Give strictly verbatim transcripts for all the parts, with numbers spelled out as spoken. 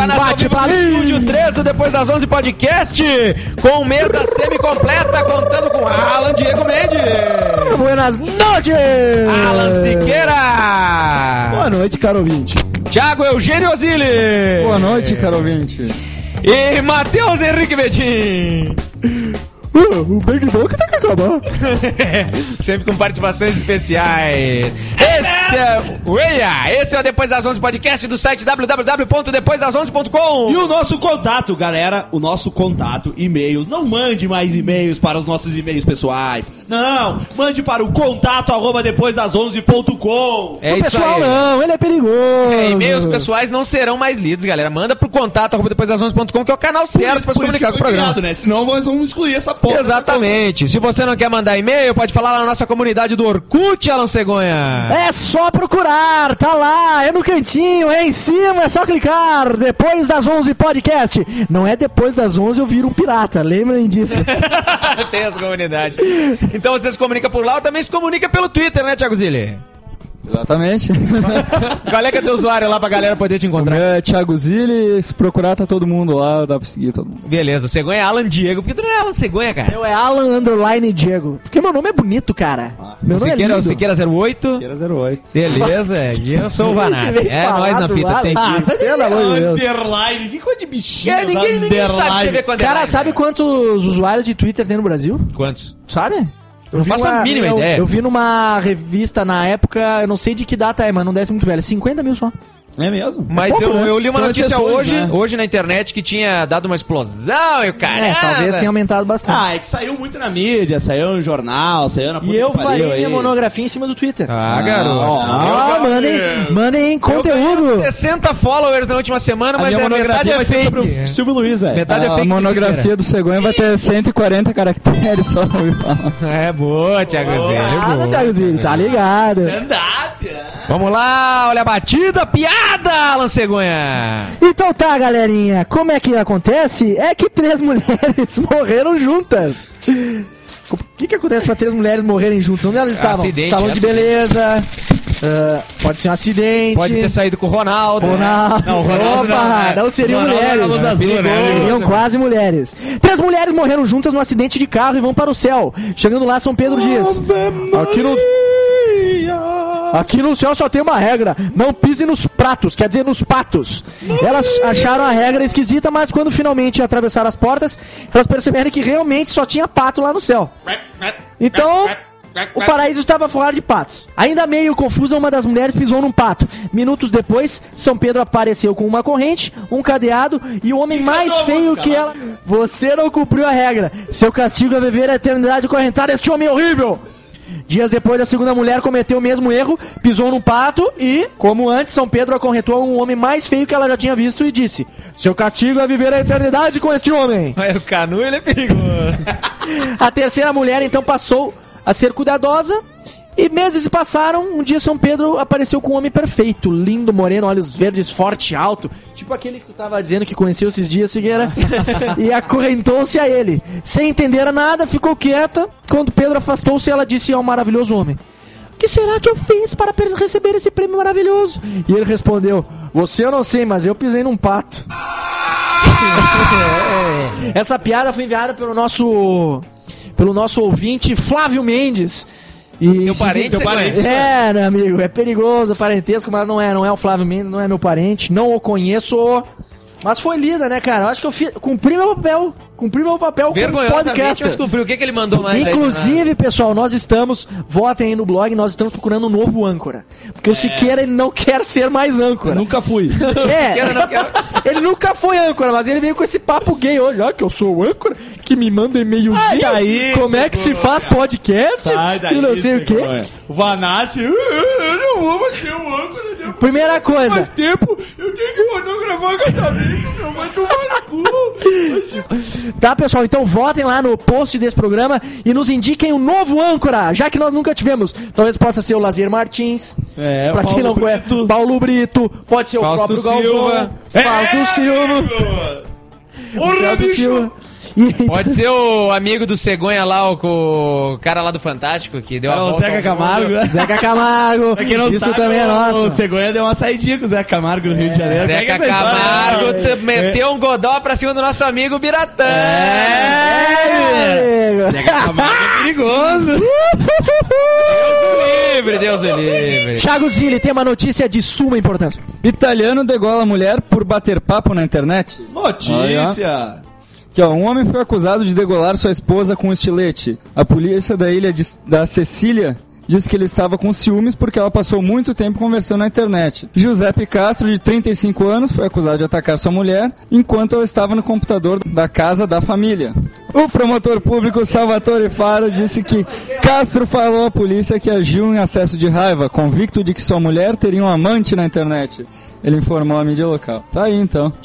Bate pra mim! Estúdio três do Depois das onze Podcast, com mesa semi-completa, contando com Alan Diego Mendes. Buenas noites! Alan Siqueira. Boa noite, caro ouvinte. Thiago Eugênio Ozili. Boa noite, caro ouvinte. E Matheus Henrique Betim. Uh, o Big Book tá que acabar. Sempre com participações especiais. Esse é o Eia, esse é o Depois das onze Podcast do site w w w ponto depois das onze ponto com. E o nosso contato, galera, o nosso contato, e-mails. Não mande mais e-mails para os nossos e-mails pessoais. Não, mande para o contato arroba depois das onze ponto com. É o isso pessoal aí. não, ele é perigoso. É, e-mails pessoais não serão mais lidos, galera. Manda pro contato arroba depois das onze ponto com, que é o canal certo para se comunicar com o programa. Criado, né? Senão nós vamos excluir essa porra. Exatamente. Se você não quer mandar e-mail, pode falar lá na nossa comunidade do Orkut, Alan Cegonha. É só procurar, tá lá, é no cantinho, é em cima, é só clicar. Depois das onze podcast. Não é depois das onze eu viro um pirata, lembrem disso. Tem essa comunidade. Então você se comunica por lá ou também se comunica pelo Twitter, né, Thiago Zilli? Exatamente. Qual é que é teu usuário lá pra galera poder te encontrar? É Thiago Zilli, se procurar tá todo mundo lá, dá pra seguir todo mundo. Beleza, o Cegonha é Alan Diego. Por que tu não é Alan Cegonha, cara? Eu é Alan Underline Diego. Porque meu nome é bonito, cara. Ah, meu nome Siqueira, é o lindo. Siqueira zero oito. Tira zero oito. Beleza, e eu sou o Vanassi. É nóis na fita, tem que Ah, ir. pelo amor de Deus. Underline, que coisa de bichinho. É, ninguém, ninguém sabe escrever quando é Cara, live, sabe quantos usuários de Twitter tem no Brasil? Quantos? Sabe? Eu não vi faço a mínima eu, ideia. Eu vi numa revista na época, eu não sei de que data é, mas não deve ser muito velho. cinquenta mil só. É mesmo? Mas pouco, eu, né? eu li uma São notícia exceções, hoje, né? hoje na internet que tinha dado uma explosão e o cara. É, talvez tenha aumentado bastante. Ah, é que saiu muito na mídia, saiu no jornal, saiu na puta e eu que pariu farei aí. minha monografia em cima do Twitter. Ah, garoto. Ah, mandem, mandem conteúdo. sessenta followers na última semana, A mas minha a metade monografia é vai ser fake. sobre o Silvio Luiz, velho. Metade é A fake. monografia do Cegonha vai ter cento e quarenta caracteres só. É boa, Thiago Zilli. Nada, boa. Thiago Zilli, tá ligado? Vamos lá, olha a batida, piada, Alan Cegonha. Então tá, galerinha, como é que acontece? É que três mulheres morreram juntas. O que que acontece pra três mulheres morrerem juntas? Onde elas estavam? Acidente, Salão de acidente. beleza, ah, pode ser um acidente. Pode ter saído com o Ronaldo. Ronaldo. Não, o Ronaldo Opa, não, né? não seriam Ronaldo mulheres. era luz azul, né? Seriam quase mulheres. Três mulheres morreram juntas num acidente de carro e vão para o céu. Chegando lá, São Pedro diz: Aqui no... Aqui no céu só tem uma regra: não pise nos pratos, quer dizer, nos patos. Elas acharam a regra esquisita, mas quando finalmente atravessaram as portas, elas perceberam que realmente só tinha pato lá no céu. Então, o paraíso estava forrado de patos. Ainda meio confusa, uma das mulheres pisou num pato. Minutos depois, São Pedro apareceu com uma corrente, um cadeado e o homem mais feio que ela. Você não cumpriu a regra. Seu castigo é viver a eternidade correntada este homem horrível. Dias depois, a segunda mulher cometeu o mesmo erro, pisou num pato e, como antes, São Pedro acorrentou um homem mais feio que ela já tinha visto e disse: seu castigo é viver a eternidade com este homem. Mas o Canu, ele é perigoso. A terceira mulher, então, passou a ser cuidadosa e meses se passaram. Um dia, São Pedro apareceu com um homem perfeito, lindo, moreno, olhos verdes, forte, alto, tipo aquele que tu tava dizendo que conheceu esses dias, Figueira, e acorrentou-se a ele. Sem entender nada, ficou quieta. Quando Pedro afastou-se, ela disse ao maravilhoso homem: o que será que eu fiz para receber esse prêmio maravilhoso? E ele respondeu: você eu não sei, mas eu pisei num pato. Essa piada foi enviada pelo nosso pelo nosso ouvinte Flávio Mendes. E Teu parente, teu você parente. conhece? É, meu amigo, é perigoso, parentesco, mas não é, não é o Flávio Mendes, não é meu parente, não o conheço. Mas foi lida, né, cara? Eu acho que eu fiz, cumpri meu papel. Cumpri meu papel como Vergonhosamente, podcast. descobriu o que, que ele mandou mais. Inclusive, aí, pessoal, nós estamos, votem aí no blog, nós estamos procurando um novo âncora. Porque o Siqueira, ele não quer ser mais âncora. Nunca fui. É, Siqueira não quer- ele nunca foi âncora, mas ele veio com esse papo gay hoje. Ah, que eu sou âncora, que me manda e-mailzinho. Sai daí, como é que se faz podcast? Sai daí, e não sei o quê. Cegonha. O Vanassi, eu, eu não vou mais ser o âncora. Depois Primeira coisa, faz tempo, eu tenho que fotografar casamento, meu, vai tomar no cu. tá, pessoal? Então votem lá no post desse programa e nos indiquem o novo âncora, já que nós nunca tivemos. Talvez possa ser o Lazier Martins. É, pra quem não conhece, Brito. Paulo Brito. Pode ser o Fausto próprio Galvão. Silva. Fausto Silva. Porra, Fausto bicho. Silva. E, Pode ser o amigo do Cegonha lá, o, o cara lá do Fantástico, que deu a o volta Zeca ao Camargo. mundo. Zeca Camargo, Pra quem não isso sabe, também é o- nosso. O Cegonha deu uma saidinha com o Zeca Camargo no Rio de Janeiro. Pega Zeca essa história. Camargo É. te- meteu um godó pra cima do nosso amigo Biratã. É, Zeca Camargo é perigoso. Deus o livre, Deus o livre. Thiago Zilli tem uma notícia de suma importância. Italiano degola mulher por bater papo na internet. Notícia. Que, ó, um homem foi acusado de degolar sua esposa com um estilete. A polícia da ilha de, da Sicília disse que ele estava com ciúmes porque ela passou muito tempo conversando na internet. Giuseppe Castro, de trinta e cinco anos, foi acusado de atacar sua mulher enquanto ela estava no computador da casa da família. O promotor público Salvatore Faro disse que Castro falou à polícia que agiu em acesso de raiva, convicto de que sua mulher teria um amante na internet. Ele informou a mídia local. Tá aí, então.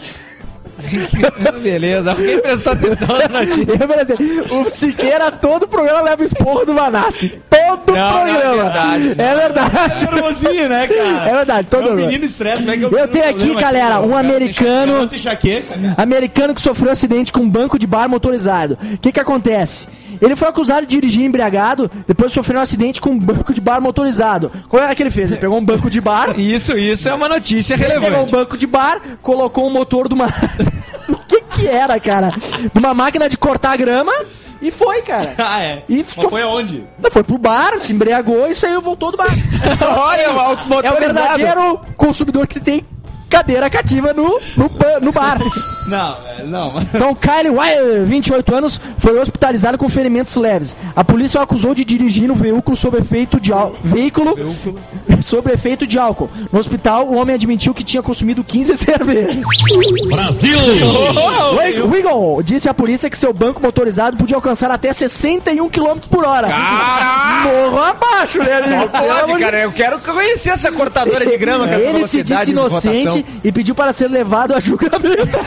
Beleza, alguém prestou atenção na notícia. Eu prestei. O Siqueira, todo programa leva esporro do Manassi. Todo Não, não, é programa. verdade, não. É verdade. Nervosinho, né, cara? É verdade, todo É um programa. menino estresse, como é que eu Eu tenho aqui, galera, um americano, Levanta enxaqueca, né? americano que sofreu acidente com um banco de bar motorizado. O que que acontece? Ele foi acusado de dirigir embriagado, depois sofreu um acidente com um banco de bar motorizado. Qual é que ele fez? Ele pegou um banco de bar, Isso, isso é uma notícia ele pegou um relevante. banco de bar, colocou um motor de uma... O que que era, cara? De uma máquina de cortar grama e foi, cara. Ah, é. E Mas foi aonde? Foi pro bar, se embriagou e saiu, voltou do bar. Olha, o alto É o motorizado. verdadeiro consumidor que tem cadeira cativa no, no, ba- no bar. Não, velho, não. Então, Kyle Wire, vinte e oito anos, foi hospitalizado com ferimentos leves. A polícia o acusou de dirigir no veículo sob efeito de álcool. Veículo sob efeito de álcool. No hospital, o homem admitiu que tinha consumido quinze cervejas. Brasil! Wig- Wiggle disse à polícia que seu banco motorizado podia alcançar até sessenta e um quilômetros por hora. Caraca! Morro abaixo, né? Só amigo? Pelo amor pode, de cara. Eu quero conhecer essa cortadora de grama com essa Ele se velocidade disse de inocente rotação. e pediu para ser levado a julgamento.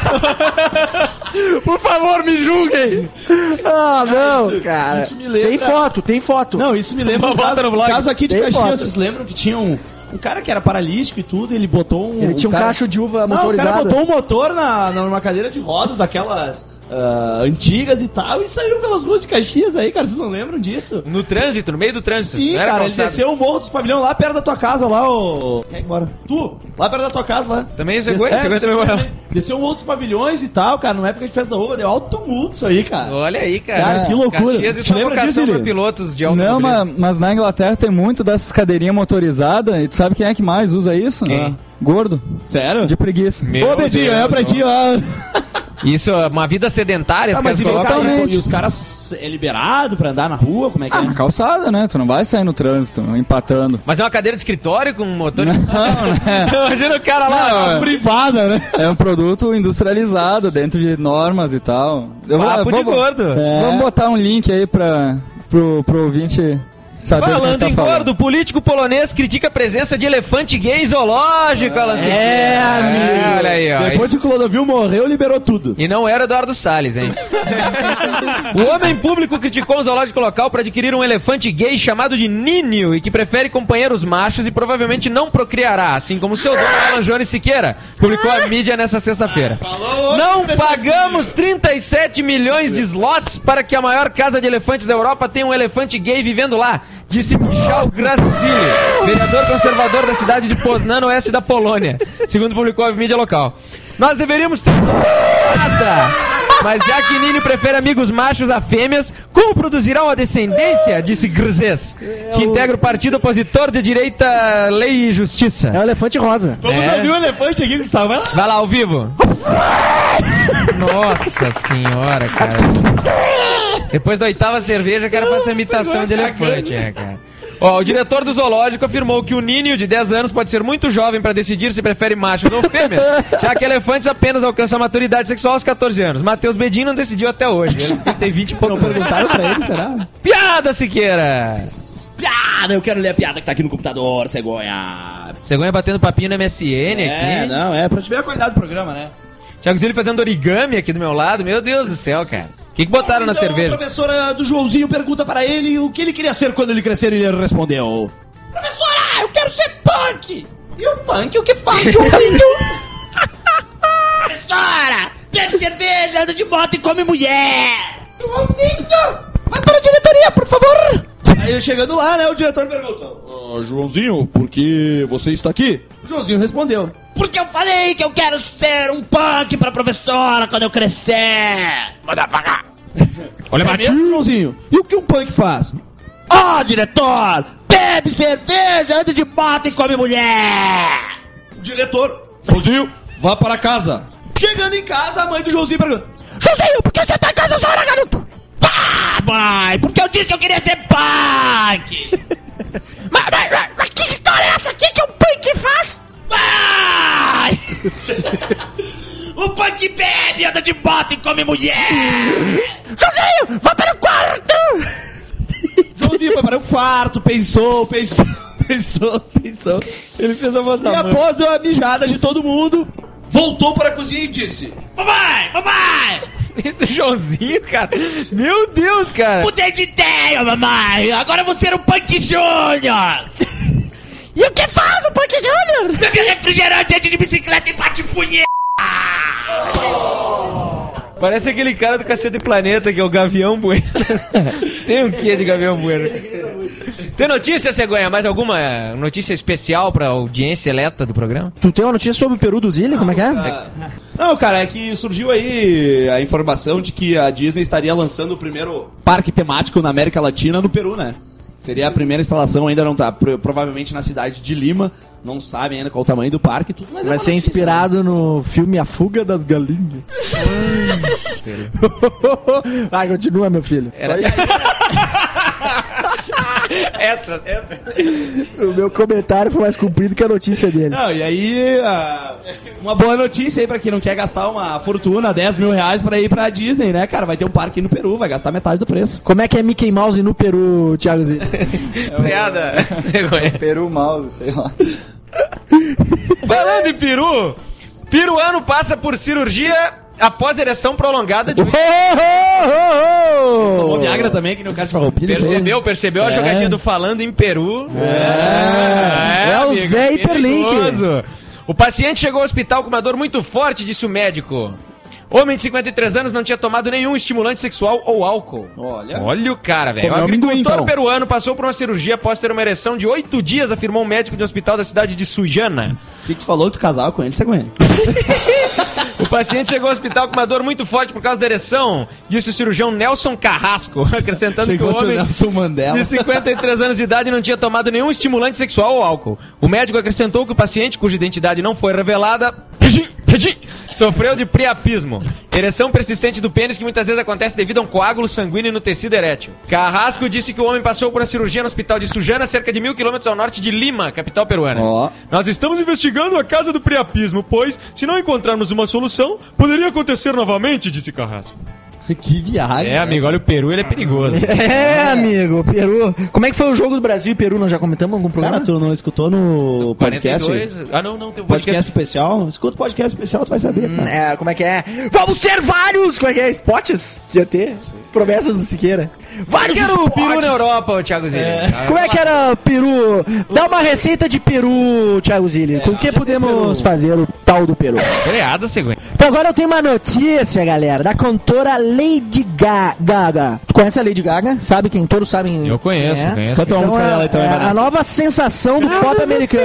Por favor, me julguem. Ah, não, cara. isso me lembra- Tem foto, tem foto. Não, isso me lembra um Bota caso, no um blog. caso aqui de Tem Caxias. foto. Vocês lembram que tinha um, um cara que era paralítico e tudo, ele botou um... Ele tinha um cara... cacho de uva Não, o motorizado. cara botou um motor na, numa cadeira de rodas daquelas ah, antigas e tal e saiu pelas ruas de Caxias aí, cara. Vocês não lembram disso? No trânsito, no meio do trânsito. Sim, Não era cara, ele calçada. desceu o Morro dos Pavilhão lá perto da tua casa, lá, o... Quem é que mora? Tu, lá perto da tua casa, lá. Também é Cegonha, Desce- Cegonha desceu- também mora lá. Desceu um outros pavilhões e tal, cara, numa época de festa da uva, deu alto tumulto isso aí, cara. Olha aí, cara. Cara, que loucura. Caxias e Te sua lembra vocação disso, pra Lili? pilotos de Não, automobilismo. mas, mas na Inglaterra tem muito dessas cadeirinhas motorizadas. E tu sabe quem é que mais usa isso? Quem? Ah, gordo. Sério? De preguiça. Meu Ô, Betinho, é pra Deus. ti, ó. Isso é uma vida sedentária, Ah, os mas caras e, vem cá, colocam... totalmente. e os caras é liberado pra andar na rua? Como é que Ah, é? na calçada, né? Tu não vai sair no trânsito, empatando. Mas é uma cadeira de escritório com um motor... Não, né? Imagina o cara lá... Não, é- Privada, né? É um produto industrializado, dentro de normas e tal. Eu vou- Papo de vou- gordo. Vamos botar um link aí pra, pro, pro ouvinte saber o que a gente Falando tá em falando. gordo, político polonês critica a presença de elefante gay em zoológico, Alan Siqueira. É, amigo. Olha aí, ó. Depois que o Clodovil morreu, liberou tudo. E não era Eduardo Salles, hein? O homem público criticou um zoológico local para adquirir um elefante gay chamado de Ninho e que prefere companheiros machos e provavelmente não procriará, assim como seu dono Alan Jones Siqueira publicou a mídia nessa sexta-feira. Não pagamos trinta e sete milhões de slots para que a maior casa de elefantes da Europa tenha um elefante gay vivendo lá, disse Michał Grasvili, vereador conservador da cidade de Poznan, no oeste da Polônia, segundo publicou a mídia local. Nós deveríamos ter nada, mas já que Nini prefere amigos machos a fêmeas, como produzirá uma descendência, disse Grzes, que integra o partido opositor de direita Lei e Justiça. É o elefante rosa. Vamos É. ouvir o elefante aqui, Gustavo. Vai lá. Vai lá, ao vivo. Nossa senhora, cara. Depois da oitava cerveja, quero fazer essa imitação de elefante, é, cara. Ó, o diretor do zoológico afirmou que o Ninho, de dez anos, pode ser muito jovem para decidir se prefere machos ou fêmeas, já que elefantes apenas alcançam a maturidade sexual aos catorze anos. Matheus Bedin não decidiu até hoje, ele tem vinte e poucos anos. Perguntaram pra ele, será? Piada, Siqueira! Piada, eu quero ler a piada que tá aqui no computador, cegonha. Cegonha batendo papinho no M S N É, aqui. não, é pra te ver a qualidade do programa, né? Thiago Zilli fazendo origami aqui do meu lado. Meu Deus do céu, cara. O que, que botaram na Então, cerveja? A professora do Joãozinho pergunta para ele o que ele queria ser quando ele crescer e ele respondeu: Professora, eu quero ser punk! E o punk o que faz, Joãozinho? Professora, bebe cerveja, anda de moto e come mulher. Joãozinho, vai para a diretoria, por favor. Aí chegando lá, né, o diretor perguntou: oh, Joãozinho, por que você está aqui? O Joãozinho respondeu: porque eu falei que eu quero ser um punk pra professora quando eu crescer. Manda pagar. Olha, é mesmo, Joãozinho? E o que um punk faz? Ó, oh, diretor, bebe cerveja, anda de moto e come mulher. Diretor: Joãozinho, vá para casa. Chegando em casa, a mãe do Joãozinho pergunta: Joãozinho, por que você tá em casa essa hora, garoto? Ah, mãe, porque eu disse que eu queria ser punk. mas, mas, mas, mas que história é essa aqui que um punk faz? Mãe! O punk bebe, anda de moto e come mulher. Joãozinho, vá para o quarto. Joãozinho foi para o quarto, pensou, pensou, pensou, pensou. Ele fez a voz da mãe. E após a mijada de todo mundo, voltou para a cozinha e disse: Mamãe, mamãe! Esse Joãozinho, cara. Meu Deus, cara. Mudei de ideia, mamãe. Agora eu vou ser o Punk Júnior. E o que faz o Punk Júnior? Bebe refrigerante, ande de bicicleta e bate punheta. Parece aquele cara do Cacete Planeta, que é o Gavião Bueno. Tem um quê de Gavião Bueno? Tem notícia, Cegonha? Mais alguma notícia especial pra audiência eleta do programa? Tu tem uma notícia sobre o Peru do Zilli? Como é que é? Ah, não, cara, é que surgiu aí a informação de que a Disney estaria lançando o primeiro parque temático na América Latina no Peru, né? Seria a primeira instalação, ainda não tá, provavelmente na cidade de Lima. Não sabem ainda qual o tamanho do parque e tudo, mas vai é ser notícia, inspirado, né, no filme A Fuga das Galinhas. Vai, continua, meu filho. Era... essa, essa. O meu comentário foi mais comprido que a notícia dele. Não, e aí, uh, uma boa notícia aí pra quem não quer gastar uma fortuna, dez mil reais pra ir pra Disney, né, cara? Vai ter um parque no Peru, vai gastar metade do preço. Como é que é Mickey Mouse no Peru, Thiago Zilli? Piada. Peru Mouse, sei lá. Falando em peru, peruano passa por cirurgia após ereção prolongada de... Tomou Viagra também, que nem o cara de Farroupilha. Percebeu, percebeu é. a jogadinha do Falando em Peru? É, é, é o amigo, Zé Hiperlink. O paciente chegou ao hospital com uma dor muito forte, disse o médico. Homem de cinquenta e três anos não tinha tomado nenhum estimulante sexual ou álcool. Olha. Olha o cara, velho. O agricultor então. peruano passou por uma cirurgia após ter uma ereção de oito dias, afirmou um médico de um hospital da cidade de Sujana. O que, que tu falou que tu casava com ele, você com ele? O paciente chegou ao hospital com uma dor muito forte por causa da ereção, disse o cirurgião Nelson Carrasco, acrescentando chegou que o homem Nelson Mandela. de cinquenta e três anos de idade não tinha tomado nenhum estimulante sexual ou álcool. O médico acrescentou que o paciente, cuja identidade não foi revelada, sofreu de priapismo, ereção persistente do pênis que muitas vezes acontece devido a um coágulo sanguíneo no tecido erétil. Carrasco disse que o homem passou por uma cirurgia no hospital de Sujana, cerca de mil quilômetros ao norte de Lima, capital peruana. Oh. Nós estamos investigando a causa do priapismo, pois, se não encontrarmos uma solução, poderia acontecer novamente, disse Carrasco. Que viagem. É, amigo, olha o Peru, ele é perigoso. É, amigo, o Peru. Como é que foi o jogo do Brasil e Peru? Nós já comentamos em algum programa? Cara, tu não escutou no podcast? quarenta e dois. Ah, não, não, tem um podcast, podcast especial. Escuta o podcast especial, tu vai saber. Hum, é, como é que é? Vamos ter vários! Como é que é? Spots? Que ia ter? Sim. Promessas do Siqueira. Vários spots! Como é que era o Peru na Europa, o Thiago Zilli? É. Como é que era Peru? Dá uma receita de Peru, Thiago Zilli. É, com o que podemos fazer o tal do Peru? Freada, seguinte. Então agora eu tenho uma notícia, galera, da cantora Lady Gaga. Tu conhece a Lady Gaga? Sabe quem? Todos sabem. Eu conheço, é. conheço. Então, então, é, então é, é a nova sensação do pop americano.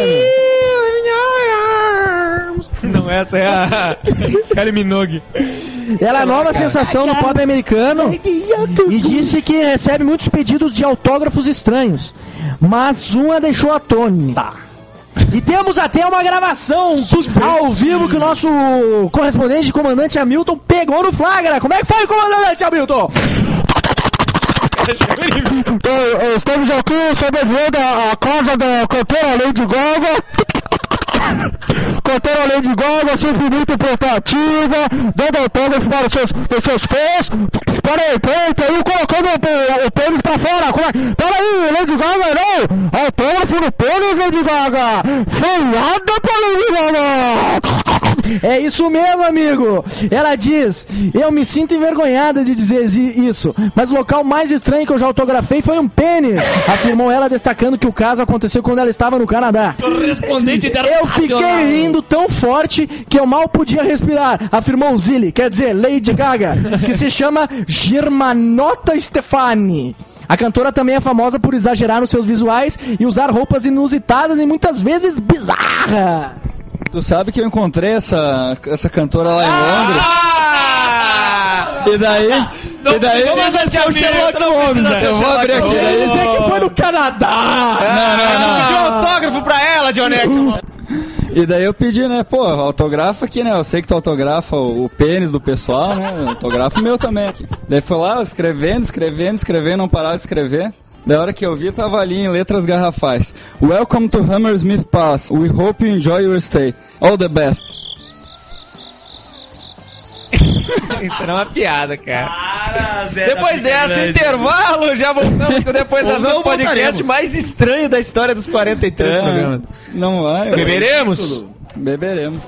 Não, essa é a Kylie Minogue. Ela é a nova sensação do pop americano e disse que recebe muitos pedidos de autógrafos estranhos, mas uma deixou atônita. E temos até uma gravação ao vivo que o nosso correspondente, comandante Hamilton, pegou no flagra. Como é que foi, comandante Hamilton? Estamos aqui sobrevivendo a casa da cantora Lady Gaga. Cantora Lady Gaga, sempre muito prestativa, dando autógrafo para os seus, os seus fãs. Peraí, peraí, peraí, colocando o, o pênis pra fora. Peraí, Lady Gaga, não! Autógrafo no pênis, Lady Gaga! Feiada pra Lady Gaga! É isso mesmo, amigo. Ela diz: eu me sinto envergonhada de dizer isso, mas o local mais estranho que eu já autografei foi um pênis, afirmou ela, destacando que o caso aconteceu quando ela estava no Canadá. Correspondente Eu fiquei rindo tão forte que eu mal podia respirar, afirmou Zilli, quer dizer, Lady Gaga, que se chama Germanota Stefani. A cantora também é famosa por exagerar nos seus visuais e usar roupas inusitadas e muitas vezes bizarras. Tu sabe que eu encontrei essa, essa cantora lá em Londres? Ah! E daí... Não, e daí... vamos assistir o Sherlock Holmes, né? Eu vou abrir aqui. Ele dizer que foi no Canadá. Não, não, não. Pediu autógrafo pra ela, Dionex. E daí eu pedi, né, pô, autografa aqui, né, eu sei que tu autografa o, o pênis do pessoal, né, autografo meu também aqui. Daí foi lá, escrevendo, escrevendo, escrevendo, não parava de escrever. Da hora que eu vi, tava ali em letras garrafais. Welcome to Hammersmith Palace. We hope you enjoy your stay. All the best. Isso era uma piada, cara. Cara depois dessa, grande. Intervalo, já voltamos com Depois das Onze, o podcast mais estranho da história dos quarenta e três é, programas. Não vai. Beberemos? Beberemos.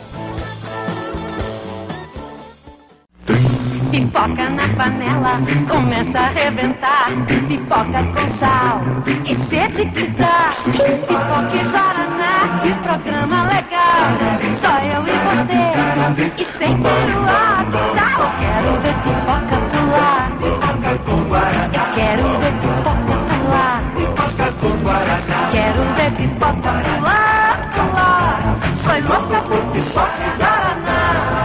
Pipoca na panela, começa a arrebentar. Pipoca com sal e sede que dá. Pipoca e guaraná, programa legal. Só eu e você, e sem peruá. Eu quero ver pipoca pular. Eu quero ver pipoca pular. Quero ver pipoca pular, pular. Sou louca por pipoca e guaraná.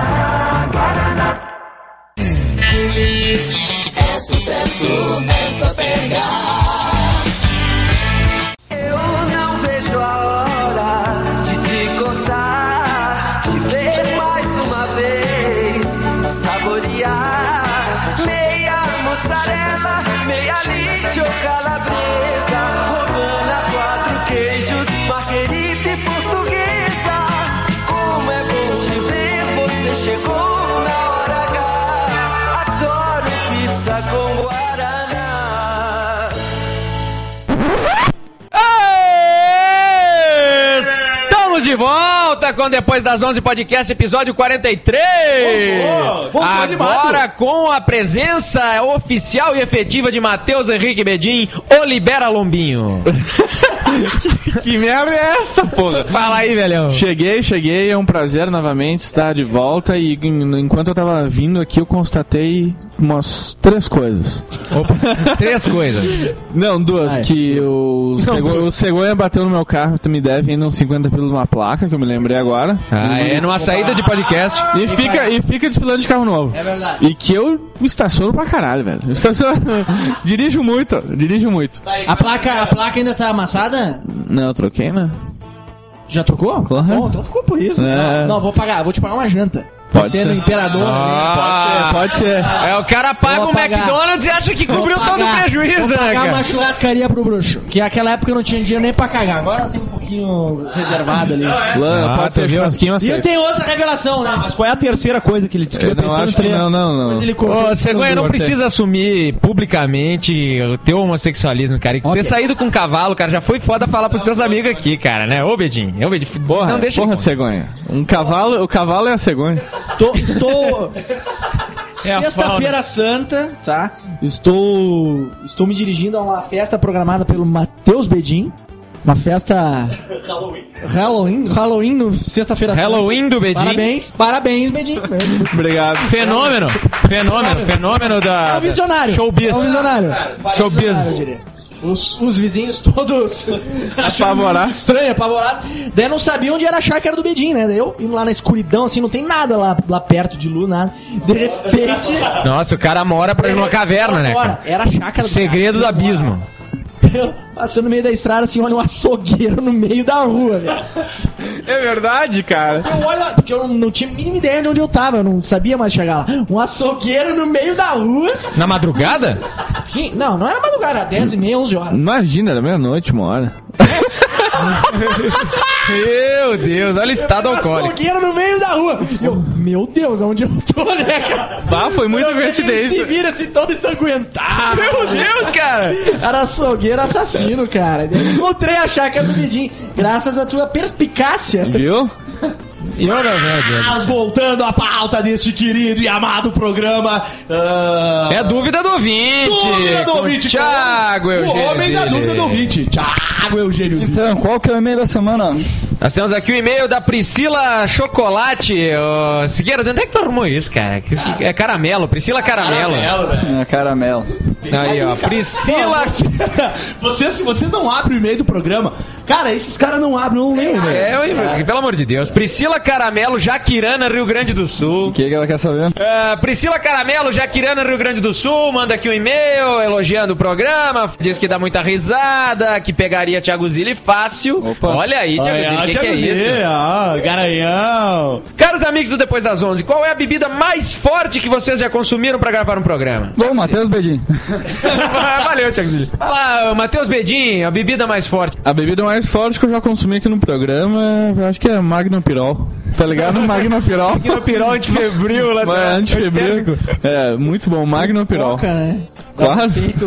É sucesso, é só pegar. Eu não vejo a hora de te contar, de ver mais uma vez, saborear meia mussarela, meia leite ou calabresa, romana, quatro queijos, marguerita e portuguesa. Como é bom te ver, você chegou. Com Guaraná. Estamos de volta com Depois das Onze Podcast, episódio quarenta e três. Oh, oh, Agora com a presença oficial e efetiva de Matheus Henrique Bedin, o Libera Lombinho. que, que merda é essa, porra? Fala aí, velhão. Cheguei, cheguei, é um prazer novamente estar de volta e enquanto eu tava vindo aqui eu constatei umas três coisas. Opa, três coisas? Não, duas, Ai, que o, Não, cego, duas. o cegonha bateu no meu carro, tu me deve ainda uns cinquenta pila numa placa, que eu me lembrei agora. Ah, e, é numa saída de podcast. E fica, e fica desfilando de carro novo. É verdade. E que eu estaciono pra caralho, velho. Eu estaciono, dirijo muito, dirijo muito. A placa, a placa ainda tá amassada? Não, eu troquei, né? Já trocou? Claro. Bom, então ficou por isso. É. Não, não, vou pagar, vou te pagar uma janta. Pode ser, ser no Imperador. Ah, pode ser, pode ser. É, o cara paga o McDonald's e acha que cobriu todo o prejuízo, vou né, pagar cara? uma churrascaria pro bruxo. Que naquela época eu não tinha dinheiro nem pra cagar. Agora eu tenho um pouquinho reservado ali. Lã, ah, pode ser churrasquinho assim. E eu tenho outra revelação, né? Mas qual é a terceira coisa que ele disse que eu não acho que não, não, não. Mas ele Ô, Cegonha, não precisa assumir publicamente o teu homossexualismo, cara. E okay. ter saído com um cavalo, cara, já foi foda falar pros teus amigos aqui, cara, né? Ô, Bedinho, ô, Bedinho, porra, não deixa porra, Cegonha. Um cavalo, o cavalo é a cegonha. Tô, estou... É Sexta-feira Santa, tá? Estou estou me dirigindo a uma festa programada pelo Matheus Bedin. Uma festa... Halloween. Halloween, Halloween no Sexta-feira Santa. Halloween do Bedin. Parabéns, parabéns, Bedin. Obrigado. Fenômeno, fenômeno, fenômeno da... É um visionário. Showbiz. É um visionário. Showbiz. Os, os vizinhos todos apavorados. Estranho, apavorados. Daí não sabia onde era a chácara do Bedin, né? Daí eu indo lá na escuridão, assim, não tem nada lá, lá perto de luz, nada. De repente. Nossa, o cara mora pra ir numa caverna, né? Cara? Era a chácara do Segredo do abismo. Eu passando no meio da estrada, assim, olha um açougueiro no meio da rua, velho. É verdade, cara. Eu olho, porque eu não, não tinha a mínima ideia de onde eu tava, eu não sabia mais chegar lá. Um açougueiro no meio da rua. Na madrugada? Sim, não, não era madrugada, era dez e meia, onze horas. Imagina, era meia-noite, uma hora. Meu Deus, olha o estado alcoólico. Açougueiro no meio da rua. Eu, meu Deus, onde eu tô, né, cara? Bah, foi muita coincidência. Ele se vira assim, todo ensanguentado. Meu Deus, cara. Era açougueiro assassino, cara. Eu encontrei a chácara do Bedin. Graças à tua perspicácia. Viu? E olha, velho. Mas voltando à pauta deste querido e amado programa. ah, É dúvida do ouvinte. Dúvida do com ouvinte. Thiago O Eugênio homem da Zilli. dúvida do ouvinte. Thiago Eugênio Zilli. Então, qual que é o e-mail da semana? Nós temos aqui o e-mail da Priscila Chocolate. Ô, Siqueira, de onde é que tu arrumou isso, cara? Que- que- É caramelo, Priscila Caramelo. É, caramelo. Aí, ó, Priscila. Vocês, vocês não abrem o e-mail do programa. Cara, esses caras não abrem, não leem, velho. É, eu- pelo amor de Deus. Priscila Caramelo, Jaquirana, Rio Grande do Sul. O que, que ela quer saber? É, Priscila Caramelo, Jaquirana, Rio Grande do Sul, manda aqui um e-mail elogiando o programa, diz que dá muita risada, que pegaria Thiago Zilli fácil. Opa. Olha aí, Thiago Zilli, o que, que é isso? Ah, garanhão. Caros amigos do Depois das onze, qual é a bebida mais forte que vocês já consumiram pra gravar um programa? Bom, Matheus Bedin. Valeu, Thiago Zilli. Fala, Matheus Bedin, a bebida mais forte. A bebida mais forte que eu já consumi aqui no programa, eu acho que é Magno Pirol. Tá ligado? Magno Pirol. Aqui no pirol antifebril, lá, É, antifebril. É, muito bom, Magno Pirol. né? Claro.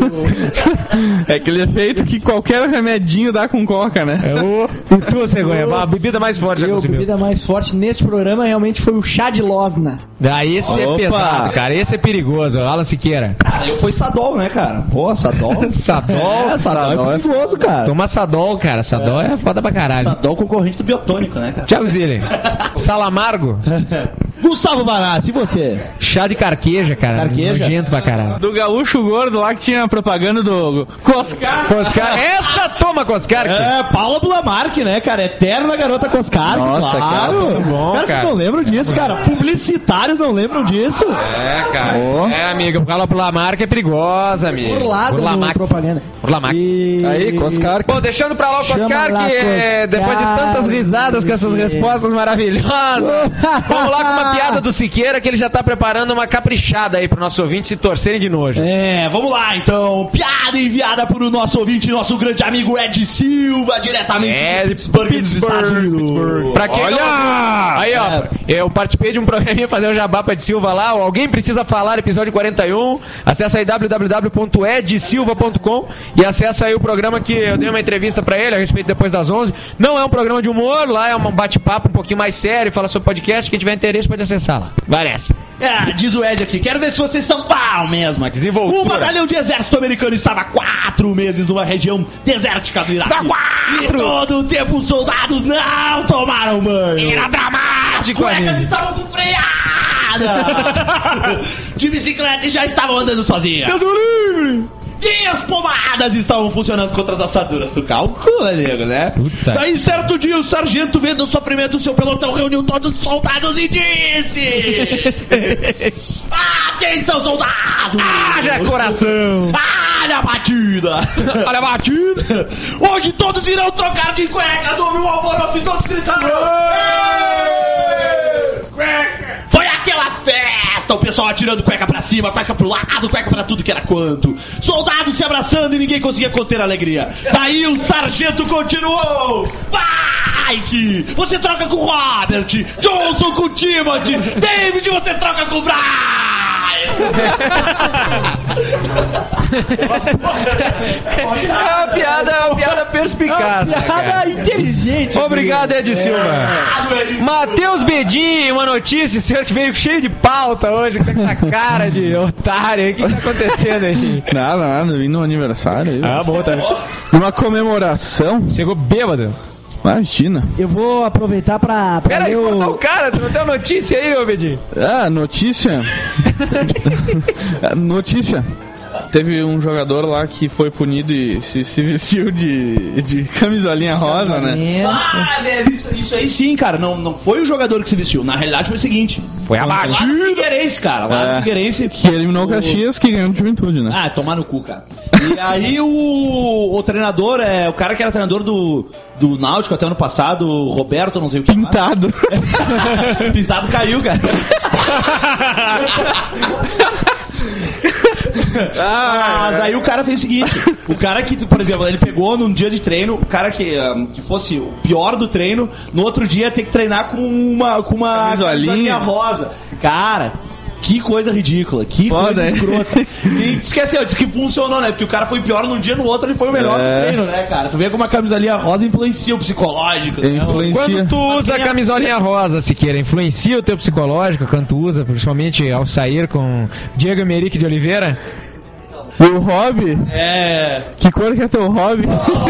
É aquele efeito que qualquer remedinho dá com coca, né? E tu, Cegonha, a bebida mais forte já Eu, a consumiu. bebida mais forte nesse programa realmente foi o chá de Losna. Ah, esse é Opa. pesado, cara. Esse é perigoso. Alan Siqueira. Cara, eu fui Sadol, né, cara? Pô, Sadol. Sadol. É, Sadol é perigoso, cara. Toma Sadol, cara. Sadol é, foda pra caralho. Sadol concorrente do biotônico, né, cara? Thiago Zilli. Salamargo. Gustavo Barassi, e você? Chá de carqueja, cara. Carqueja? Nojento pra caralho. Do gaúcho gordo lá que tinha a propaganda do Coscar. Coscar. Essa toma, Coscar. É, Paula Bulamarque, né, cara? Eterna garota Coscar. Nossa, claro. cara, tudo bom, cara, vocês cara. não lembram disso, cara? Publicitários não lembram disso. É, cara. É, amigo. Fala pela marca é perigosa, amigo. Burlada no Burlamac. propaganda. Burlamac. E... Aí, Coscar. Bom, deixando pra lá o Chama Coscar, lá, que é, Coscar. depois de tantas risadas com essas respostas maravilhosas, vamos lá com uma piada do Siqueira, que ele já tá preparando uma caprichada aí pro nosso ouvinte se torcerem de nojo. É, vamos lá então. Piada enviada por o nosso ouvinte, nosso grande amigo Ed Silva, diretamente É, de Pittsburgh, dos Estados Unidos. Pra quem Olha! não... Aí, ó, eu participei de um programinha fazer o jabá pra Ed Silva lá. Alguém precisa falar, episódio quarenta e um. Acessa aí w w w ponto ed silva ponto com e acessa aí o programa que eu dei uma entrevista pra ele a respeito depois das onze. Não é um programa de humor, lá é um bate-papo um pouquinho mais sério, fala sobre podcast. Quem tiver interesse pode acessar lá. Vai nessa. É, diz o Ed aqui, quero ver se vocês são pau mesmo aqui. Desenvoltura. Um batalhão de exército americano estava há quatro meses numa região desértica do Iraque. E todo o tempo os soldados não tomaram banho. Era dramático. As cuecas estavam com freada. De bicicleta e já estavam andando sozinhas. Deus livre. E as pomadas estavam funcionando contra as assaduras. Tu calcula, nego, né? Puta. Daí, certo dia, o sargento, vendo o sofrimento do seu pelotão, reuniu todos os soldados e disse: atenção, soldados! Haja coração! Olha a batida! Olha a batida! Hoje todos irão trocar de cuecas! Houve um alvoroço e todos gritaram! Cueca! Foi aquela festa! O pessoal atirando cueca pra cima, cueca pro lado, cueca pra tudo que era quanto. Soldados se abraçando e ninguém conseguia conter a alegria. Daí o sargento continuou: Mike, você troca com Robert. Johnson com Timothy. David, você troca com Brian. É uma piada, é uma piada perspicaz. né, cara? Piada inteligente. Obrigado, Ed Silva. Matheus Bedin, uma notícia. O senhor veio cheio de pauta hoje, com essa cara de otário aí. O que, que tá acontecendo aí? Nada, nada, vim no aniversário aí. Ah, bom, tá. Uma comemoração. Chegou bêbado. Imagina. Eu vou aproveitar pra, pra Pera aí, ler conta o o... cara, tu não tem uma notícia aí, ô Bedin? Ah, notícia. Notícia. Teve um jogador lá que foi punido e se, se vestiu de, de camisolinha rosa, né? Ah, velho, isso, isso aí sim, cara. Não, não foi o jogador que se vestiu. Na realidade foi o seguinte: Foi a lá no Figueirense, cara. Lá no É. Figueirense. Que eliminou o Caxias, que ganhou de Juventude, né? Ah, tomar no cu, cara. E aí o, o treinador, é, o cara que era treinador do, do Náutico até ano passado, o Roberto, não sei o que. Pintado. Pintado caiu, cara. Ah, mas aí o cara fez o seguinte: o cara que, por exemplo, ele pegou num dia de treino, o cara que, um, que fosse o pior do treino, no outro dia ia ter que treinar com uma, com uma Camisolinha. camisolinha rosa. Cara, Que coisa ridícula, que Foda, coisa hein? escrota. E esqueceu, disse que funcionou, né? Porque o cara foi pior num dia, no outro ele foi o melhor É. do treino, né, cara? Tu vê como a camisolinha rosa influencia o psicológico. né? Influencia. Quando tu usa Assim, a camisolinha rosa, Siqueira, influencia o teu psicológico quando tu usa, principalmente ao sair com Diego Emerick de Oliveira? E o hobby? É. Que cor que é teu hobby?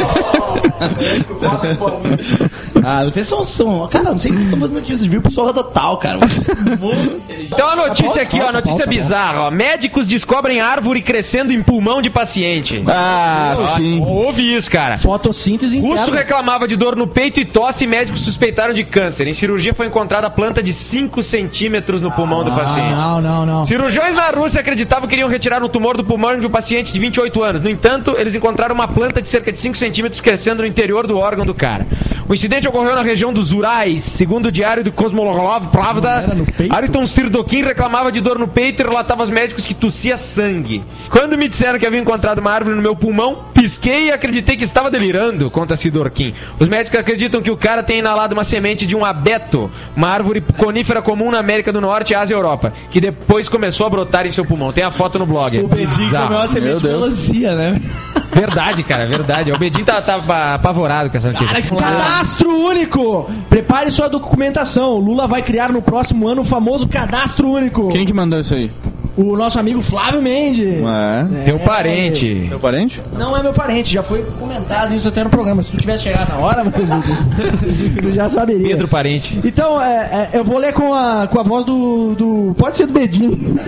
Ah, vocês são, são. Cara, não sei o que estão fazendo aqui. Vocês viram o pessoal total, cara. Muito inteligente. Então a notícia aqui, ó, notícia bizarra, ó. Médicos descobrem árvore crescendo em pulmão de paciente. Ah, sim. Ouve isso, cara. Fotossíntese Russo interna. reclamava de dor no peito e tosse e médicos suspeitaram de câncer. Em cirurgia foi encontrada planta de cinco centímetros no pulmão do paciente. Não, não, não. Cirurgiões na Rússia acreditavam que iriam retirar um tumor do pulmão de um paciente de vinte e oito anos. No entanto, eles encontraram uma planta de cerca de cinco centímetros crescendo no interior do órgão do cara. O incidente ocorreu na região dos Urais. Segundo o diário do Kosmolov Pravda, Ayrton Sirdokin reclamava de dor no peito e relatava aos médicos que tossia sangue. Quando me disseram que havia encontrado uma árvore no meu pulmão, pisquei e acreditei que estava delirando, conta Sirdokin. Os médicos acreditam que o cara tem inalado uma semente de um abeto, uma árvore conífera comum na América do Norte, Ásia e Europa, que depois começou a brotar em seu pulmão. Tem a foto no blog. O Bedinho Bizarro. comeu uma semente de melancia, né? Verdade, cara, verdade. O Bedinho tá, tá apavorado com essa notícia. Cadastro único! Prepare sua documentação. Lula vai criar no próximo ano o famoso cadastro único. Quem que mandou isso aí? O nosso amigo Flávio Mendes. É. Teu parente. Teu parente? Não é meu parente, já foi comentado isso até no programa. Se tu tivesse chegado na hora, mas tu já saberia. Pedro Parente. Então, é, é, eu vou ler com a, com a voz do, do. Pode ser do Bedinho.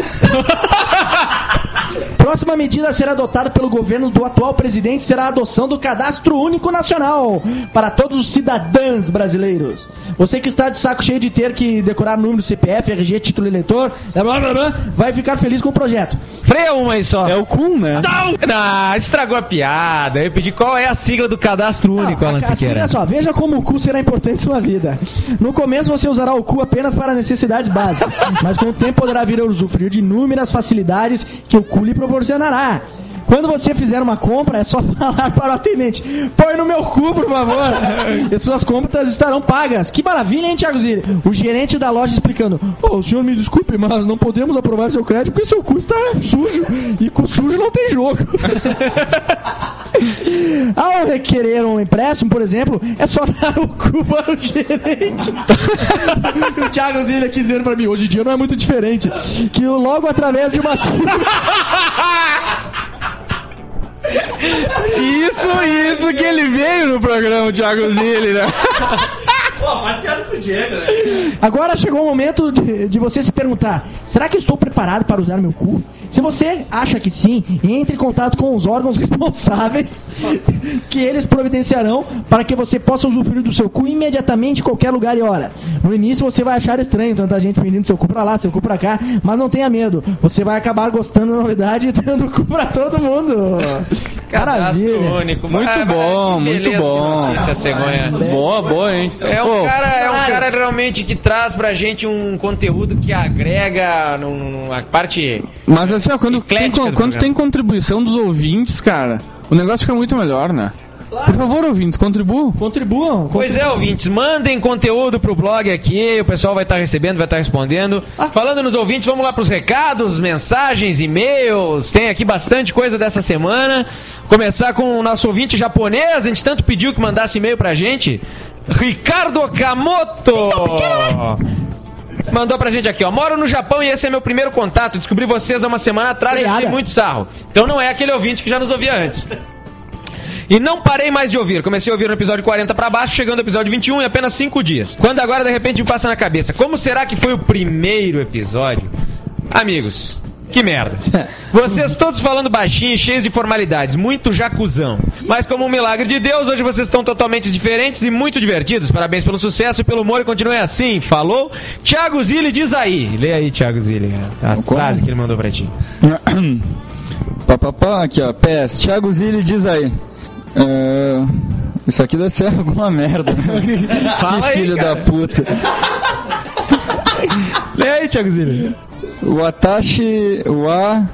Próxima medida a ser adotada pelo governo do atual presidente será a adoção do Cadastro Único Nacional para todos os cidadãos brasileiros. Você que está de saco cheio de ter que decorar número C P F, R G, título eleitor, blá, blá, blá, blá, vai ficar feliz com o projeto. Freia uma aí só. É o Kun, né? Não, estragou a piada. Eu pedi qual é a sigla do Cadastro Único, Não, Alan assim, Siqueira. olha só, veja como o cu será importante em sua vida. No começo você usará o cu apenas para necessidades básicas, mas com o tempo poderá vir a usufruir de inúmeras facilidades que o cu lhe proporcionará. Quando você fizer uma compra, é só falar para o atendente: põe no meu cu, por favor. E suas compras estarão pagas. Que maravilha, hein, Thiago Zilli? O gerente da loja explicando: ô, o senhor me desculpe, mas não podemos aprovar seu crédito porque seu cu está sujo. E cu sujo não tem jogo. Ao requerer um empréstimo, por exemplo, é só dar o cu para o gerente. O Thiago Zilli aqui dizendo para mim: hoje em dia não é muito diferente. Que logo através de uma... Isso, isso que ele veio no programa, o Thiago Zilli, né? Pô, faz piada com o Diego, né? Agora chegou o momento de, de você se perguntar: será que eu estou preparado para usar meu cu? Se você acha que sim, entre em contato com os órgãos responsáveis, que eles providenciarão para que você possa usufruir do seu cu imediatamente em qualquer lugar e hora. No início você vai achar estranho tanta gente pedindo seu cu pra lá, seu cu pra cá, mas não tenha medo, você vai acabar gostando da novidade e dando cu pra todo mundo. Cadastro Único. Muito Ah, bom, que muito beleza, bom. que notícia, cegonha. Boa, boa, hein? É um, Pô, cara, é um caralho. cara realmente que traz pra gente um conteúdo que agrega numa parte. Mas assim, ó, quando, tem, Eclética do quando programa. tem contribuição dos ouvintes, cara, o negócio fica muito melhor, né? Por favor, ouvintes, contribuam. Contribuam. Pois é, ouvintes, mandem conteúdo pro blog aqui, o pessoal vai estar recebendo, vai estar respondendo. Falando nos ouvintes, vamos lá pros recados, mensagens, e-mails. Tem aqui bastante coisa dessa semana. Começar com o nosso ouvinte japonês, a gente tanto pediu que mandasse e-mail pra gente. Ricardo Kamoto! Mandou pra gente aqui, ó. Moro no Japão e esse é meu primeiro contato. Descobri vocês há uma semana atrás e achei Obrigada. muito sarro. Então não é aquele ouvinte que já nos ouvia antes. E não parei mais de ouvir. Comecei a ouvir no episódio quarenta pra baixo, chegando ao episódio vinte e um em apenas cinco dias. Quando agora, de repente, me passa na cabeça: como será que foi o primeiro episódio? Amigos, que merda. Vocês todos falando baixinho, cheios de formalidades, muito jacuzão. Mas como um milagre de Deus, hoje vocês estão totalmente diferentes e muito divertidos. Parabéns pelo sucesso e pelo humor e continuem assim. Falou? Thiago Zilli diz aí. Lê aí, Thiago Zilli, a frase que ele mandou pra ti. Papapá, aqui ó, P S, Thiago Zilli diz aí. É, isso aqui deve ser alguma merda. Fala Que aí, filho cara. da puta. Lê aí, Thiago Zilli. Watashi wa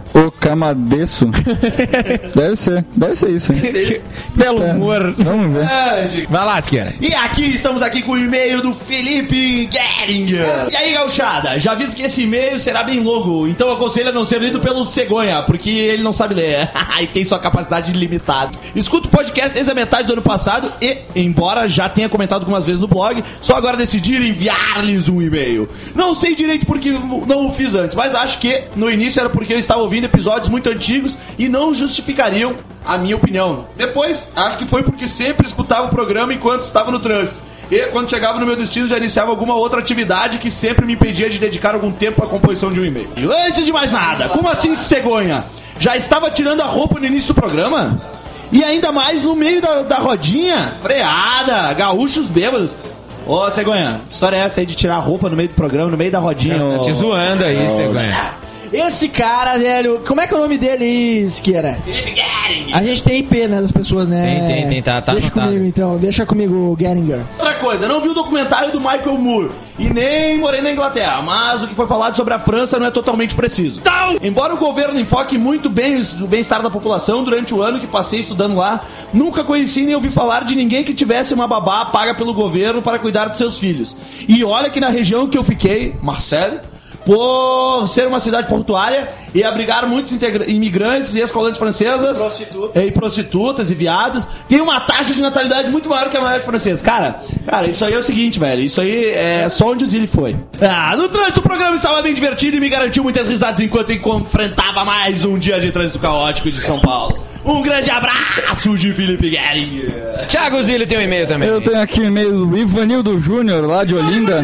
Camadeço. Deve ser, deve ser isso, hein? Pelo É, humor. Vamos ver. É, gente. Vai lá, Siqueira. E aqui estamos aqui com o e-mail do Felipe Geringer. E aí, gauchada, já aviso que esse e-mail será bem longo, então eu aconselho a não ser lido pelo Cegonha, porque ele não sabe ler e tem sua capacidade limitada. Escuto o podcast desde a metade do ano passado e, embora já tenha comentado algumas vezes no blog, só agora decidi enviar-lhes um e-mail. Não sei direito porque não o fiz antes, mas acho que no início era porque eu estava ouvindo episódios muito antigos e não justificariam a minha opinião. Depois, acho que foi porque sempre escutava o programa enquanto estava no trânsito. E quando chegava no meu destino já iniciava alguma outra atividade que sempre me impedia de dedicar algum tempo à composição de um e-mail. Antes de mais nada, como assim, Cegonha? Já estava tirando a roupa no início do programa? E ainda mais no meio da, da rodinha? Freada, gaúchos bêbados. Ô, Cegonha, que história é essa aí de tirar a roupa no meio do programa, no meio da rodinha? Tá te zoando aí, Cegonha. Esse cara, velho, como é que é o nome dele, Siqueira? A gente tem I P, né, das pessoas, né? Tem, tem, tem, tá, tá Deixa anotado. comigo, então, deixa comigo, Geringer. Outra coisa, não vi o documentário do Michael Moore e nem morei na Inglaterra, mas o que foi falado sobre a França não é totalmente preciso. Não! Embora o governo enfoque muito bem o bem-estar da população, durante o ano que passei estudando lá, nunca conheci nem ouvi falar de ninguém que tivesse uma babá paga pelo governo para cuidar dos seus filhos. E olha que na região que eu fiquei, Marseille, por ser uma cidade portuária e abrigar muitos integra- imigrantes e ex-colônias francesas prostitutas. E prostitutas e viados, tem uma taxa de natalidade muito maior que a maioria francesa. Cara, cara, isso aí é o seguinte, velho, isso aí é só onde o Zilli foi. Ah, no trânsito o programa estava bem divertido e me garantiu muitas risadas enquanto enfrentava mais um dia de trânsito caótico de São Paulo. Um grande abraço de Felipe Gering. Thiago Zilli tem um e-mail também. Eu tenho aqui o e-mail do Ivanildo Júnior, lá de Olinda.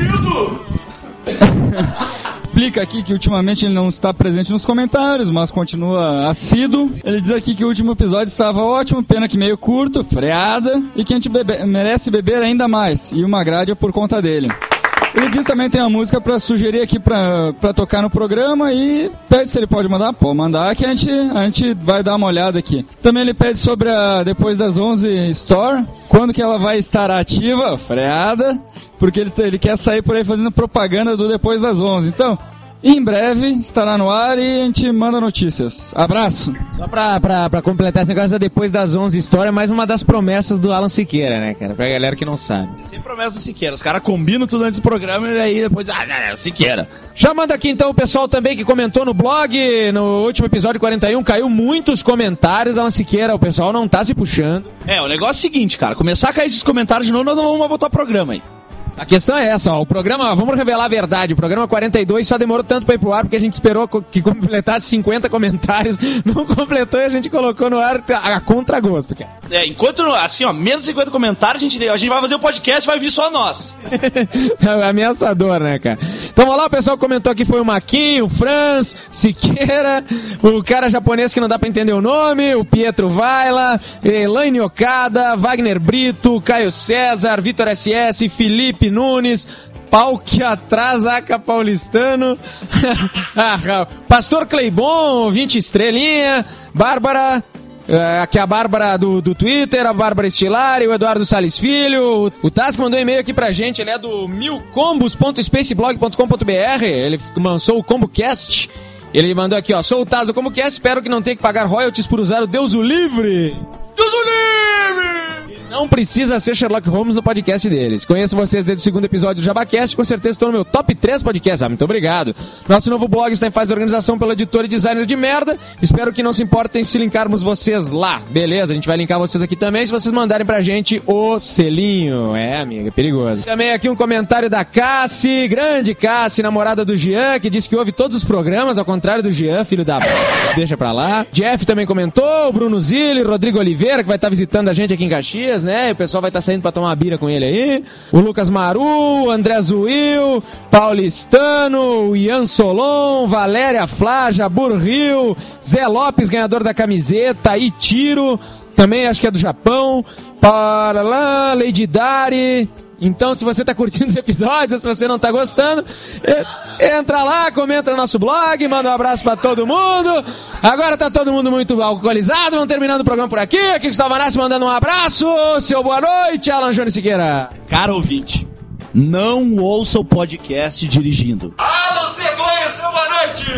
Explica aqui que ultimamente ele não está presente nos comentários, mas continua assíduo. Ele diz aqui que o último episódio estava ótimo, pena que meio curto, freada, e que a gente bebe- merece beber ainda mais, e uma grade é por conta dele. Ele diz também que tem uma música pra sugerir aqui pra, pra tocar no programa e pede se ele pode mandar. Pô, mandar que a gente, a gente vai dar uma olhada aqui. Também ele pede sobre a Depois das onze Store, quando que ela vai estar ativa, freada, porque ele, ele quer sair por aí fazendo propaganda do Depois das onze. Então, em breve estará no ar e a gente manda notícias. Abraço! Só pra, pra, pra completar esse negócio da Depois das onze história, mais uma das promessas do Alan Siqueira, né, cara? Pra galera que não sabe. Sem promessa do Siqueira, os caras combinam tudo antes do programa e aí depois, ah, não, é o Siqueira. Já manda aqui então o pessoal também que comentou no blog, no último episódio quarenta e um, caiu muitos comentários, Alan Siqueira, o pessoal não tá se puxando. É, o negócio é o seguinte, cara, começar a cair esses comentários de novo, nós não vamos botar o programa aí. A questão é essa, ó, o programa, vamos revelar a verdade, o programa quarenta e dois só demorou tanto pra ir pro ar porque a gente esperou co- que completasse cinquenta comentários, não completou e a gente colocou no ar a, a contragosto, cara. É, enquanto, assim, ó, menos de cinquenta comentários, a gente, a gente vai fazer o podcast e vai vir só nós. É ameaçador, né, cara? Então vamos lá, o pessoal comentou aqui, foi o Maquinho, o Franz, Siqueira, o cara japonês que não dá pra entender o nome, o Pietro Vaila, Elaine Okada, Wagner Brito, Caio César, Vitor S S, Felipe Nunes, Pau que atrasa, Aca Paulistano, ah, Pastor Cleibon, vinte estrelinha, Bárbara... É, aqui a Bárbara do, do Twitter, a Bárbara Estilari, o Eduardo Salles Filho, o, o Tasco mandou um e-mail aqui pra gente, ele é do mil combos ponto spaceblog ponto com ponto b r, ele lançou o ComboCast, ele mandou aqui, ó, sou o Taz do ComboCast, espero que não tenha que pagar royalties por usar o Deus o Livre. Deus o Livre! Não precisa ser Sherlock Holmes no podcast deles. Conheço vocês desde o segundo episódio do JabaCast, com certeza estão no meu top três podcasts. Ah, muito obrigado. Nosso novo blog está em fase de organização pelo editor e designer de merda. Espero que não se importem se linkarmos vocês lá. Beleza, a gente vai linkar vocês aqui também, se vocês mandarem pra gente o selinho. É, amiga, é perigoso. Também aqui um comentário da Cassi, grande Cassi, namorada do Jean, que disse que ouve todos os programas, ao contrário do Jean, filho da... Deixa pra lá. Jeff também comentou, o Bruno Zilli, Rodrigo Oliveira, que vai estar visitando a gente aqui em Caxias, né? O pessoal vai estar saindo pra tomar uma bira com ele aí. O Lucas Maru, o André Zuil, Paulistano, o Ian Solon, Valéria Flá, Jabur Rio, Zé Lopes, ganhador da camiseta, Itiro, também acho que é do Japão, para lá, Lady Dari. Então, se você tá curtindo os episódios, ou se você não tá gostando, é, entra lá, comenta no nosso blog, manda um abraço pra todo mundo. Agora tá todo mundo muito alcoolizado, vamos terminando o programa por aqui. Aqui Gustavo Anassi mandando um abraço. Seu boa noite, Alan Jones Siqueira. Cara ouvinte, não ouça o podcast dirigindo. Alan Cegonha, seu boa noite.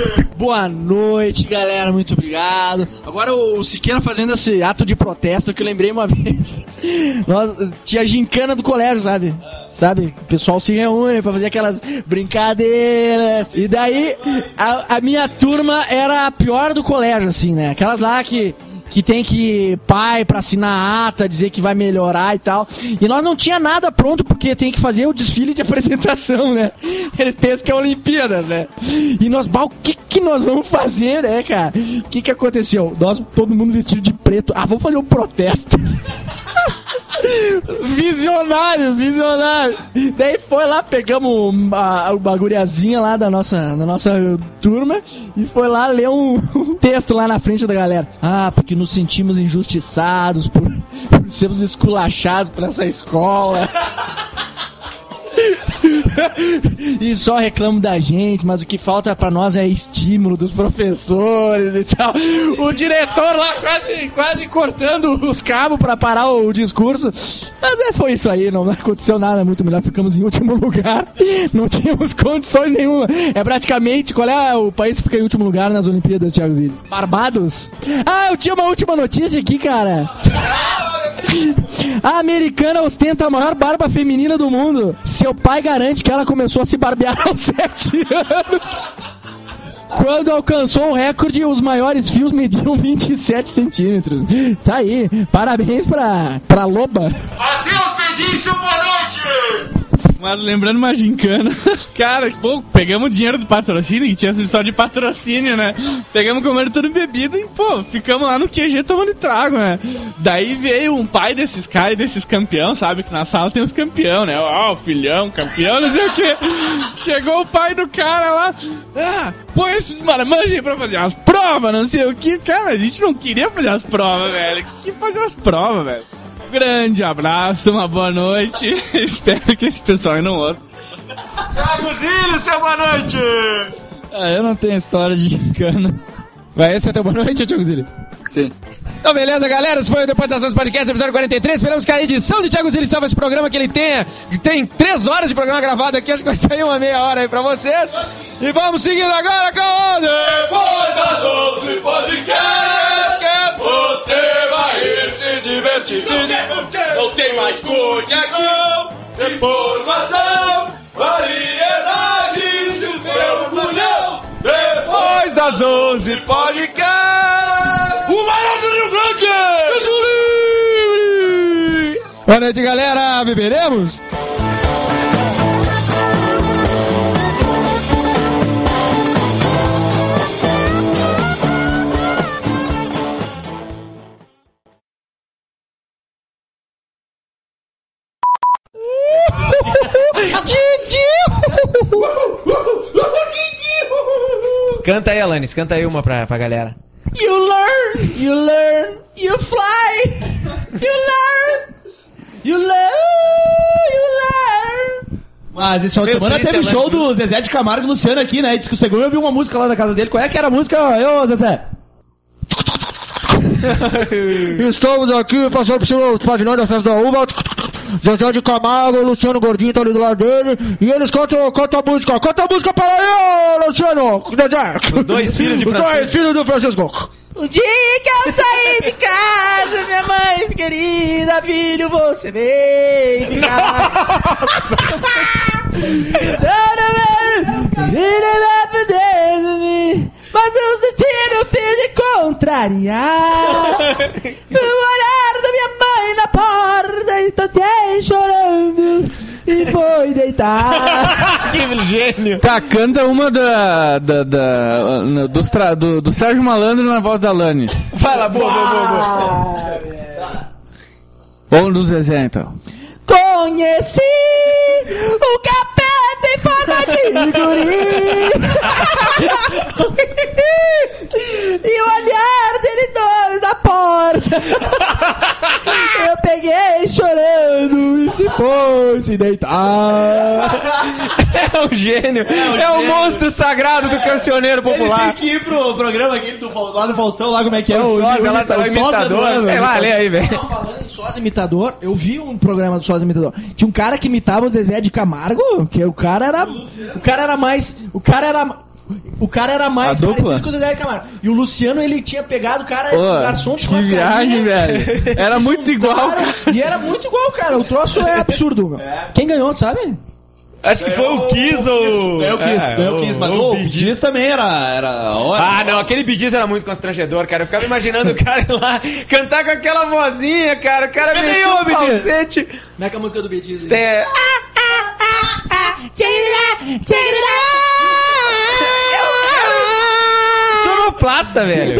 Boa noite, galera, muito obrigado. Agora o Siqueira fazendo esse ato de protesto que eu lembrei uma vez. Nós, tinha gincana do colégio, sabe? Sabe? O pessoal se reúne pra fazer aquelas brincadeiras. E daí, a, a minha turma era a pior do colégio, assim, né? Aquelas lá que... que tem que pai pra assinar a ata, dizer que vai melhorar e tal. E nós não tinha nada pronto, porque tem que fazer o desfile de apresentação, né? Eles pensam que é Olimpíadas, né? E nós, bah, o que que nós vamos fazer, né, cara? O que que aconteceu? Nós, todo mundo vestido de preto. Ah, vamos fazer um protesto. Visionários, visionários. Daí foi lá, pegamos a, uma guriazinha lá da nossa, da nossa turma e foi lá ler um, um texto lá na frente da galera. Ah, porque nos sentimos injustiçados por, por sermos esculachados por essa escola. E só reclamam da gente, mas o que falta pra nós é estímulo dos professores e tal. O diretor lá quase, quase cortando os cabos pra parar o discurso. Mas é, foi isso aí, não aconteceu nada muito melhor. Ficamos em último lugar, não tínhamos condições nenhuma. É praticamente, qual é o país que fica em último lugar nas Olimpíadas, Thiago Zilli? Barbados? Ah, eu tinha uma última notícia aqui, cara. A americana ostenta a maior barba feminina do mundo. Seu pai garante que ela começou a se barbear aos sete anos. Quando alcançou o recorde, os maiores fios mediam vinte e sete centímetros. Tá aí, parabéns pra, pra Loba. Adeus, Pedício, boa noite! Mas lembrando uma gincana, cara, pô, pegamos o dinheiro do patrocínio, que tinha sido só de patrocínio, né? Pegamos comendo tudo bebida e, pô, ficamos lá no Q G tomando trago, né? Daí veio um pai desses caras, desses campeão, sabe? Que na sala tem os campeão, né? Ó, oh, filhão, campeão, não sei o quê. Chegou o pai do cara lá, ah, põe esses marmanjos aí pra fazer as provas, não sei o que. Cara, a gente não queria fazer as provas, velho. Que fazer as provas, velho? Grande abraço, uma boa noite. Espero que esse pessoal aí não ouça. Thiago Zilli, seu boa noite! Ah, eu não tenho história de gincana. Vai, esse é o teu boa noite, Thiago Zilli? Sim. Então, beleza, galera. Esse foi o Depois das Ações Podcast, episódio quarenta e três. Esperamos que a edição de Thiago Zilli salve esse programa, que ele tenha. Tem três horas de programa gravado aqui. Acho que vai sair uma meia hora aí pra vocês. E vamos seguindo agora com o Depois das onze Podcast, você vai se divertir. Não tem mais curtição, informação, variedades e o teu orgulhão. Depois das onze Podcast, o maior do Rio Grande! Boa noite, galera. Beberemos? Canta aí, Alanis, canta aí uma pra, pra galera. You learn, you learn, you fly, you learn, you learn, you learn. Mas esse final de semana teve show do Zezé de Camargo e Luciano aqui, né? E disse que o segundo ouviu uma música lá na casa dele. Qual é que era a música? Eu, Zezé. Estamos aqui passando por cima do pavilhão da Festa da Uva. Zezé de Camargo, o Luciano Gordinho tá ali do lado dele. E eles cantam, cantam a música. Canta a música para aí, Luciano! Zezé! Os dois filhos de Francisco. Os dois filhos do Francisco. Um dia que eu saí de casa, minha mãe querida, filho, você vem ficar. Mas eu senti no fim de contrariar o olhar da minha mãe na porta, e tô chorando e foi deitar. Que gênio. Tá, canta uma da, da, da dos tra, do, do Sérgio Malandro na voz da Lani. Fala, boa, boa, boa, boa. Ou do Zezé, então. Conheci o capeta em forma de guri e o olhar dele dois na porta. Eu peguei chorando e se foi se deitar. É um gênio. É, um, é um monstro sagrado do cancioneiro popular. Ele tem que ir pro programa aqui do, lá do Faustão, lá como é que é o, o Sósia, lá tá o imitador. Sei lá, lê aí, velho. Falando em Sósia imitador, eu vi um programa do Sósia imitador. Tinha um cara que imitava o Zezé de Camargo, que o cara era o cara era mais, o cara era O cara era mais A dupla? parecido com o Zé Camargo. E o Luciano, ele tinha pegado o cara, Pô, o garçom de que viagem, velho. Era muito igual, cara. E era muito igual, cara. O troço é absurdo, meu. Quem ganhou, tu sabe? Acho que foi o Kiss ou... Eu quis, É, eu quis, mas o o Bee Gees. Bidis também era... era Ah, não, aquele Bee Gees era muito constrangedor, cara. Eu ficava imaginando o cara ir lá cantar com aquela vozinha, cara. O cara metia um falsete. Como é que é a música do Bee Gees? É... Sonoplasta, velho.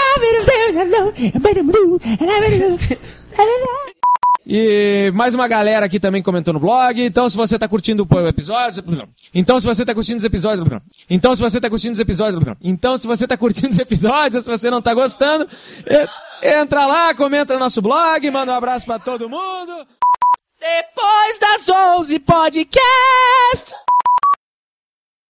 E mais uma galera aqui também comentou no blog. Então, se você tá curtindo o episódio... Então, se você tá curtindo os episódios... Então, se você tá curtindo os episódios... Então, se você tá curtindo os episódios, se você não tá gostando, entra lá, comenta no nosso blog, manda um abraço pra todo mundo. Depois das onze podcast.